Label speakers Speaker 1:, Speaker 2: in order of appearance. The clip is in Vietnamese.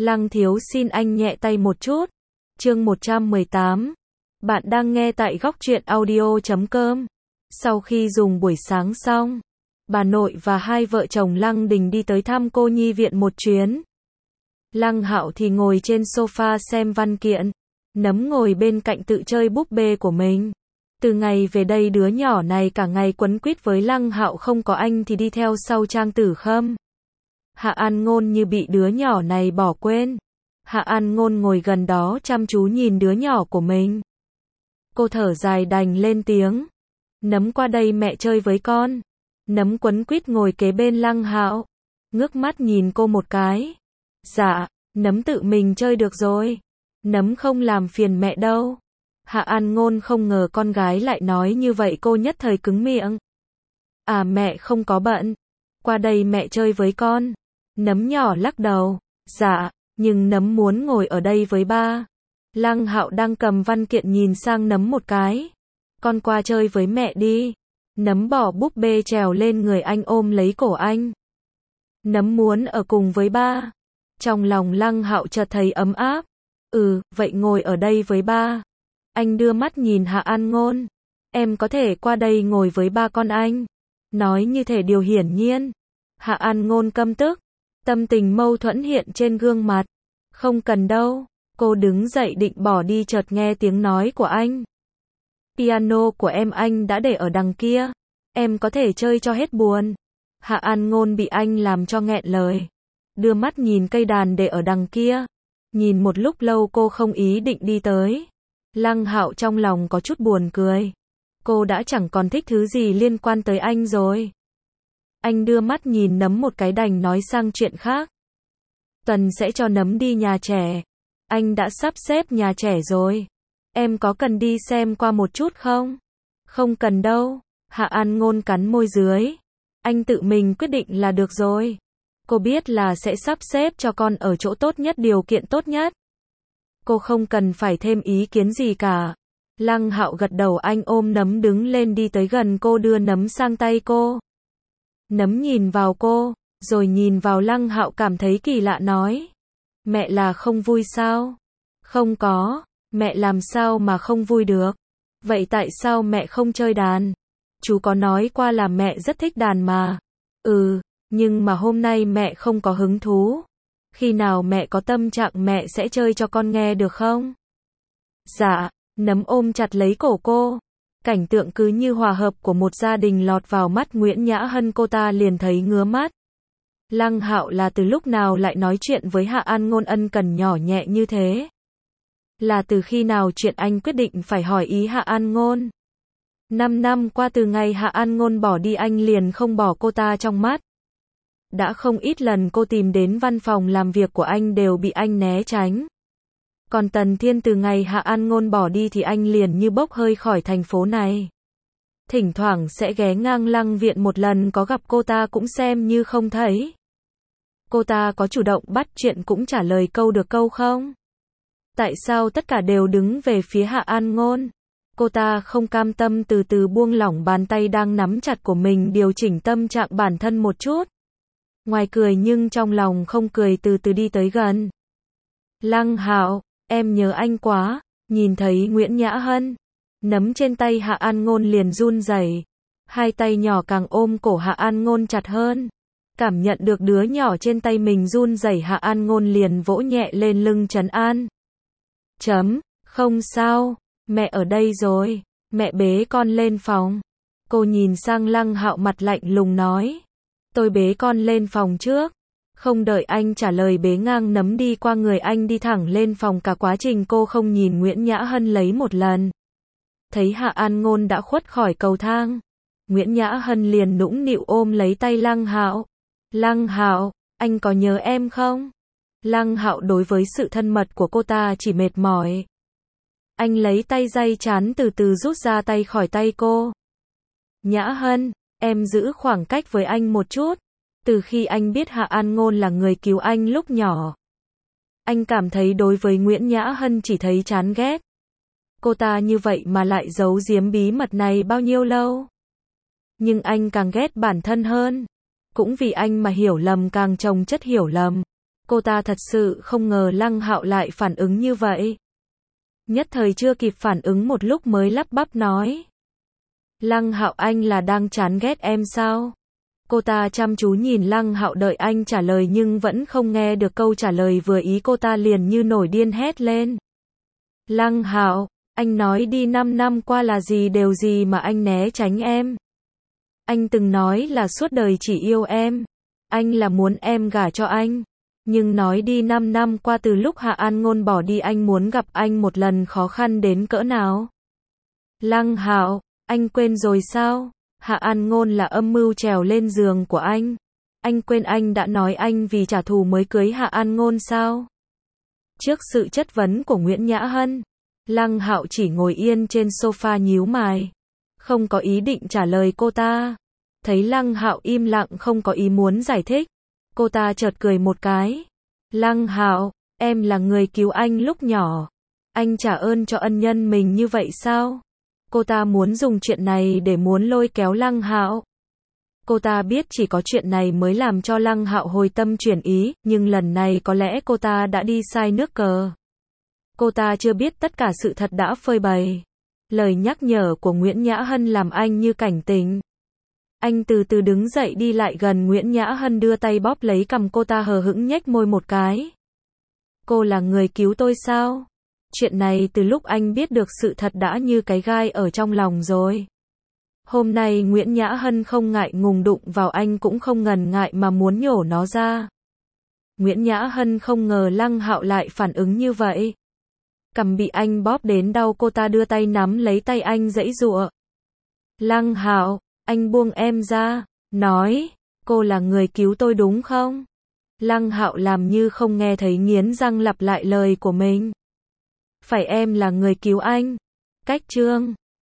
Speaker 1: Lăng thiếu xin anh nhẹ tay một chút. Chương 118. Bạn đang nghe tại góc truyện audio.com. Sau khi dùng buổi sáng xong, bà nội và hai vợ chồng Lăng Đình đi tới thăm cô nhi viện một chuyến. Lăng Hạo thì ngồi trên sofa xem văn kiện, Nấm ngồi bên cạnh tự chơi búp bê của mình. Từ ngày về đây đứa nhỏ này cả ngày quấn quýt với Lăng Hạo, không có anh thì đi theo sau Trang Tử Khâm. Hạ An Ngôn như bị đứa nhỏ này bỏ quên. Hạ An Ngôn ngồi gần đó chăm chú nhìn đứa nhỏ của mình. Cô thở dài đành lên tiếng. Nấm qua đây mẹ chơi với con. Nấm quấn quýt ngồi kế bên Lăng Hạo, ngước mắt nhìn cô một cái. Dạ, Nấm tự mình chơi được rồi. Nấm không làm phiền mẹ đâu. Hạ An Ngôn không ngờ con gái lại nói như vậy, cô nhất thời cứng miệng. À, mẹ không có bận. Qua đây mẹ chơi với con. Nấm nhỏ lắc đầu. Dạ, nhưng Nấm muốn ngồi ở đây với ba. Lăng Hạo đang cầm văn kiện nhìn sang Nấm một cái. Con qua chơi với mẹ đi. Nấm bỏ búp bê trèo lên người anh ôm lấy cổ anh. Nấm muốn ở cùng với ba. Trong lòng Lăng Hạo chợt thấy ấm áp. Vậy ngồi ở đây với ba. Anh đưa mắt nhìn Hạ An Ngôn. Em có thể qua đây ngồi với ba con anh. Nói như thể điều hiển nhiên. Hạ An Ngôn căm tức. Tâm tình mâu thuẫn hiện trên gương mặt. Không cần đâu. Cô đứng dậy định bỏ đi chợt nghe tiếng nói của anh. Piano của em anh đã để ở đằng kia. Em có thể chơi cho hết buồn. Hạ An Ngôn bị anh làm cho nghẹn lời. Đưa mắt nhìn cây đàn để ở đằng kia. Nhìn một lúc lâu cô không ý định đi tới. Lăng Hạo trong lòng có chút buồn cười. Cô đã chẳng còn thích thứ gì liên quan tới anh rồi. Anh đưa mắt nhìn Nấm một cái đành nói sang chuyện khác. Tuần sẽ cho Nấm đi nhà trẻ. Anh đã sắp xếp nhà trẻ rồi. Em có cần đi xem qua một chút không? Không cần đâu. Hạ An Ngôn cắn môi dưới. Anh tự mình quyết định là được rồi. Cô biết là sẽ sắp xếp cho con ở chỗ tốt nhất, điều kiện tốt nhất. Cô không cần phải thêm ý kiến gì cả. Lăng Hạo gật đầu, anh ôm Nấm đứng lên đi tới gần cô, đưa Nấm sang tay cô. Nấm nhìn vào cô, rồi nhìn vào Lăng Hạo cảm thấy kỳ lạ nói. Mẹ là không vui sao? Không có, mẹ làm sao mà không vui được? Vậy tại sao mẹ không chơi đàn? Chú có nói qua là mẹ rất thích đàn mà. Nhưng mà hôm nay mẹ không có hứng thú. Khi nào mẹ có tâm trạng mẹ sẽ chơi cho con nghe được không? Dạ, Nấm ôm chặt lấy cổ cô. Cảnh tượng cứ như hòa hợp của một gia đình lọt vào mắt Nguyễn Nhã Hân, cô ta liền thấy ngứa mắt. Lăng Hạo là từ lúc nào lại nói chuyện với Hạ An Ngôn ân cần nhỏ nhẹ như thế? Là từ khi nào chuyện anh quyết định phải hỏi ý Hạ An Ngôn? 5 năm qua từ ngày Hạ An Ngôn bỏ đi anh liền không bỏ cô ta trong mắt. Đã không ít lần cô tìm đến văn phòng làm việc của anh đều bị anh né tránh. Còn Tần Thiên từ ngày Hạ An Ngôn bỏ đi thì anh liền như bốc hơi khỏi thành phố này. Thỉnh thoảng sẽ ghé ngang Lăng viện một lần, có gặp cô ta cũng xem như không thấy. Cô ta có chủ động bắt chuyện cũng trả lời câu được câu không? Tại sao tất cả đều đứng về phía Hạ An Ngôn? Cô ta không cam tâm, từ từ buông lỏng bàn tay đang nắm chặt của mình, điều chỉnh tâm trạng bản thân một chút. Ngoài cười nhưng trong lòng không cười, từ từ đi tới gần. Lăng Hạo, em nhớ anh quá. Nhìn thấy Nguyễn Nhã Hân, Nấm trên tay Hạ An Ngôn liền run rẩy. Hai tay nhỏ càng ôm cổ Hạ An Ngôn chặt hơn. Cảm nhận được đứa nhỏ trên tay mình run rẩy, Hạ An Ngôn liền vỗ nhẹ lên lưng trấn an. Không sao, mẹ ở đây rồi, mẹ bế con lên phòng. Cô nhìn sang Lăng Hạo mặt lạnh lùng nói. Tôi bế con lên phòng trước. Không đợi anh trả lời, bế ngang Nấm đi qua người anh đi thẳng lên phòng. Cả quá trình cô không nhìn Nguyễn Nhã Hân lấy một lần. Thấy Hạ An Ngôn đã khuất khỏi cầu thang, Nguyễn Nhã Hân liền nũng nịu ôm lấy tay Lăng Hạo. Lăng Hạo, anh có nhớ em không? Lăng Hạo đối với sự thân mật của cô ta chỉ mệt mỏi. Anh lấy tay day chán, từ từ rút ra tay khỏi tay cô. Nhã Hân, em giữ khoảng cách với anh một chút. Từ khi anh biết Hạ An Ngôn là người cứu anh lúc nhỏ, anh cảm thấy đối với Nguyễn Nhã Hân chỉ thấy chán ghét. Cô ta như vậy mà lại giấu giếm bí mật này bao nhiêu lâu? Nhưng anh càng ghét bản thân hơn. Cũng vì anh mà hiểu lầm càng chồng chất hiểu lầm. Cô ta thật sự không ngờ Lăng Hạo lại phản ứng như vậy. Nhất thời chưa kịp phản ứng một lúc mới lắp bắp nói. Lăng Hạo, anh là đang chán ghét em sao? Cô ta chăm chú nhìn Lăng Hạo đợi anh trả lời nhưng vẫn không nghe được câu trả lời vừa ý, cô ta liền như nổi điên hét lên. Lăng Hạo, anh nói đi, 5 năm qua là gì đều gì mà anh né tránh em. Anh từng nói là suốt đời chỉ yêu em. Anh là muốn em gả cho anh. Nhưng nói đi, 5 năm qua từ lúc Hạ An Ngôn bỏ đi anh muốn gặp anh một lần khó khăn đến cỡ nào. Lăng Hạo, anh quên rồi sao? Hạ An Ngôn là âm mưu trèo lên giường của anh. Anh quên anh đã nói anh vì trả thù mới cưới Hạ An Ngôn sao? Trước sự chất vấn của Nguyễn Nhã Hân, Lăng Hạo chỉ ngồi yên trên sofa nhíu mày, không có ý định trả lời cô ta. Thấy Lăng Hạo im lặng không có ý muốn giải thích, cô ta chợt cười một cái. Lăng Hạo, em là người cứu anh lúc nhỏ. Anh trả ơn cho ân nhân mình như vậy sao? Cô ta muốn dùng chuyện này để muốn lôi kéo Lăng Hạo. Cô ta biết chỉ có chuyện này mới làm cho Lăng Hạo hồi tâm chuyển ý, nhưng lần này có lẽ cô ta đã đi sai nước cờ. Cô ta chưa biết tất cả sự thật đã phơi bày. Lời nhắc nhở của Nguyễn Nhã Hân làm anh như cảnh tỉnh. Anh từ từ đứng dậy đi lại gần Nguyễn Nhã Hân, đưa tay bóp lấy cằm cô ta, hờ hững nhếch môi một cái. Cô là người cứu tôi sao? Chuyện này từ lúc anh biết được sự thật đã như cái gai ở trong lòng rồi. Hôm nay Nguyễn Nhã Hân không ngại ngùng đụng vào anh cũng không ngần ngại mà muốn nhổ nó ra. Nguyễn Nhã Hân không ngờ Lăng Hạo lại phản ứng như vậy. Cằm bị anh bóp đến đau, cô ta đưa tay nắm lấy tay anh giãy giụa. Lăng Hạo, anh buông em ra, nói, cô là người cứu tôi đúng không? Lăng Hạo làm như không nghe thấy, nghiến răng lặp lại lời của mình. Phải, em là người cứu anh. Cách chương